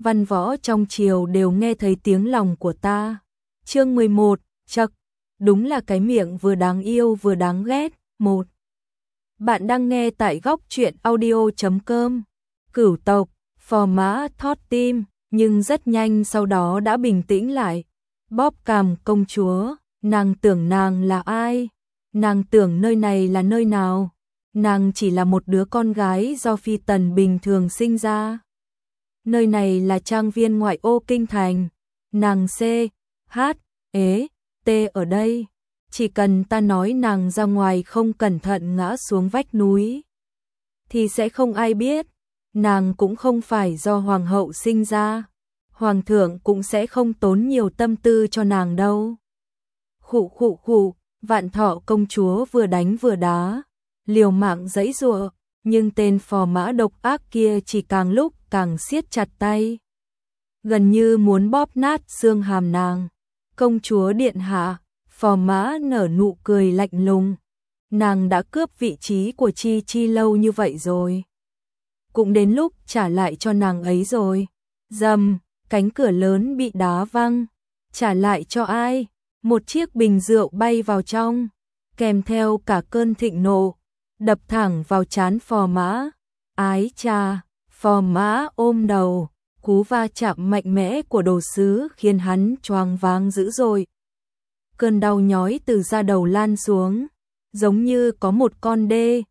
văn võ trong triều đều nghe thấy tiếng lòng của ta. Chương 11, chậc, đúng là cái miệng vừa đáng yêu vừa đáng ghét. 1. Bạn đang nghe tại góc truyện audio.com. Cửu tộc, Phò Mã thót tim, nhưng rất nhanh sau đó đã bình tĩnh lại. Bóp cằm công chúa, nàng tưởng nàng là ai? Nàng tưởng nơi này là nơi nào? Nàng chỉ là một đứa con gái do phi tần bình thường sinh ra. Nơi này là trang viên ngoại ô kinh thành. Nàng C, H, ế, T ở đây. Chỉ cần ta nói nàng ra ngoài không cẩn thận ngã xuống vách núi thì sẽ không ai biết. Nàng cũng không phải do hoàng hậu sinh ra. Hoàng thượng cũng sẽ không tốn nhiều tâm tư cho nàng đâu. Khụ khụ khụ, Vạn Thọ công chúa vừa đánh vừa đá, liều mạng giãy giụa, nhưng tên Phò Mã độc ác kia chỉ càng lúc càng siết chặt tay, gần như muốn bóp nát xương hàm nàng. Công chúa điện hạ, Phò Mã nở nụ cười lạnh lùng. Nàng đã cướp vị trí của Chi Chi lâu như vậy rồi, cũng đến lúc trả lại cho nàng ấy rồi. Rầm, cánh cửa lớn bị đá văng. Trả lại cho ai? Một chiếc bình rượu bay vào trong, kèm theo cả cơn thịnh nộ, đập thẳng vào trán Phò Mã. Ái cha, Phò Mã ôm đầu, cú va chạm mạnh mẽ của đồ sứ khiến hắn choáng váng dữ dội. Cơn đau nhói từ da đầu lan xuống, giống như có một con đê,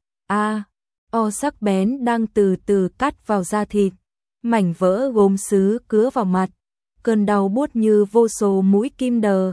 o sắc bén đang từ từ cắt vào da thịt. Mảnh vỡ gốm sứ cứa vào mặt, cơn đau buốt như vô số mũi kim đờ,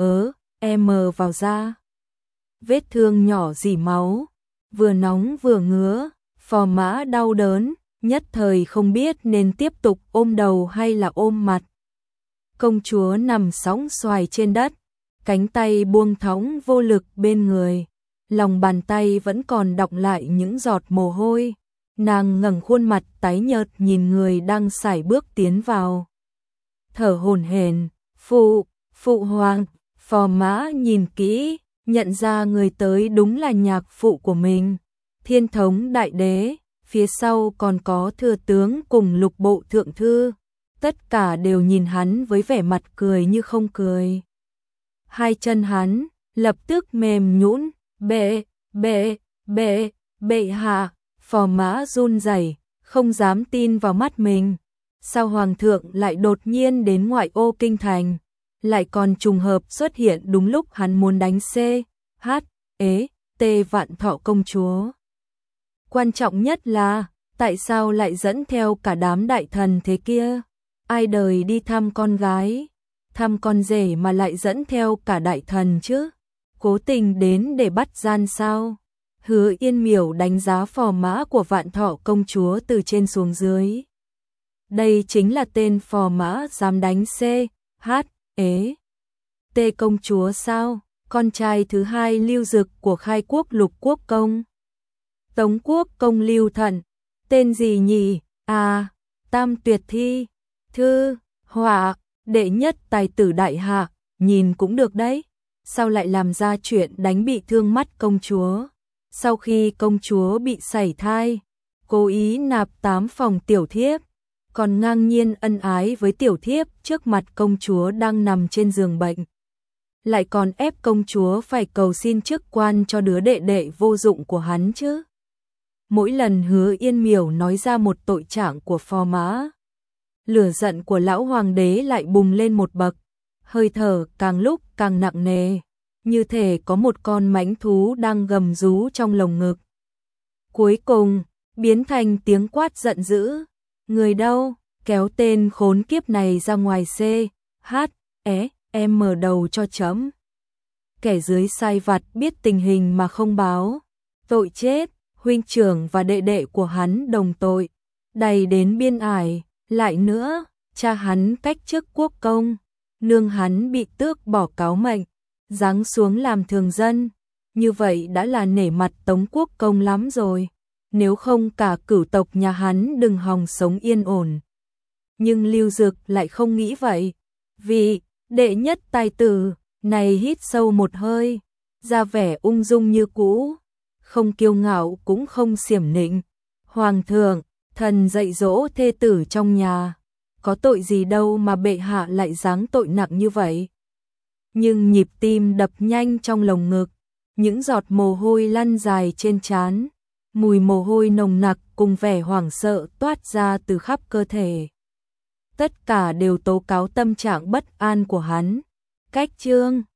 vào da. Vết thương nhỏ rỉ máu, vừa nóng vừa ngứa, Phò Mã đau đớn, nhất thời không biết nên tiếp tục ôm đầu hay là ôm mặt. Công chúa nằm sóng xoài trên đất, cánh tay buông thõng vô lực bên người, lòng bàn tay vẫn còn đọng lại những giọt mồ hôi. Nàng ngẩng khuôn mặt tái nhợt nhìn người đang sải bước tiến vào, thở hổn hển. Phụ hoàng. Phò Mã nhìn kỹ, nhận ra người tới đúng là nhạc phụ của mình, Thiên thống đại đế. Phía sau còn có thừa tướng cùng lục bộ thượng thư, tất cả đều nhìn hắn với vẻ mặt cười như không cười. Hai chân hắn lập tức mềm nhũn. Bệ hạ. Phò Mã run rẩy, không dám tin vào mắt mình. Sao hoàng thượng lại đột nhiên đến ngoại ô kinh thành, lại còn trùng hợp xuất hiện đúng lúc hắn muốn đánh C, H, ế, T Vạn Thọ công chúa. Quan trọng nhất là, tại sao lại dẫn theo cả đám đại thần thế kia? Ai đời đi thăm con gái, thăm con rể mà lại dẫn theo cả đại thần chứ? Cố tình đến để bắt gian sao? Hứa Yên Miểu đánh giá Phò Mã của Vạn Thọ công chúa từ trên xuống dưới. Đây chính là tên Phò Mã dám đánh C, H, ế, T công chúa sao? Con trai thứ hai Lưu Dực của khai quốc Lục Quốc công. Tống Quốc công Lưu Thận. Tên gì nhỉ? Tam Tuyệt Thi. Thư, họa, đệ nhất tài tử đại hạ, nhìn cũng được đấy. Sao lại làm ra chuyện đánh bị thương mắt công chúa? Sau khi công chúa bị sảy thai, cố ý nạp 8 phòng tiểu thiếp, còn ngang nhiên ân ái với tiểu thiếp trước mặt công chúa đang nằm trên giường bệnh. Lại còn ép công chúa phải cầu xin chức quan cho đứa đệ đệ vô dụng của hắn chứ. Mỗi lần Hứa Yên Miểu nói ra một tội trạng của Phò Mã, lửa giận của lão hoàng đế lại bùng lên một bậc, hơi thở càng lúc càng nặng nề, như thể có một con mãnh thú đang gầm rú trong lồng ngực. Cuối cùng, biến thành tiếng quát giận dữ. Người đâu, kéo tên khốn kiếp này ra ngoài C, H, E, M đầu cho chấm. Kẻ dưới sai vặt biết tình hình mà không báo, tội chết. Huynh trưởng và đệ đệ của hắn đồng tội, đầy đến biên ải. Lại nữa, cha hắn cách chức quốc công, nương hắn bị tước bỏ cáo mệnh, giáng xuống làm thường dân. Như vậy đã là nể mặt Tống quốc công lắm rồi, nếu không cả cửu tộc nhà hắn đừng hòng sống yên ổn. Nhưng Lưu Dực lại không nghĩ vậy. Vị đệ nhất tài tử này hít sâu một hơi, ra vẻ ung dung như cũ, không kiêu ngạo cũng không xiểm nịnh. Hoàng thượng, thần dạy dỗ thê tử trong nhà, có tội gì đâu mà bệ hạ lại giáng tội nặng như vậy. Nhưng nhịp tim đập nhanh trong lồng ngực, những giọt mồ hôi lăn dài trên trán, mùi mồ hôi nồng nặc cùng vẻ hoảng sợ toát ra từ khắp cơ thể. Tất cả đều tố cáo tâm trạng bất an của hắn. Cách chương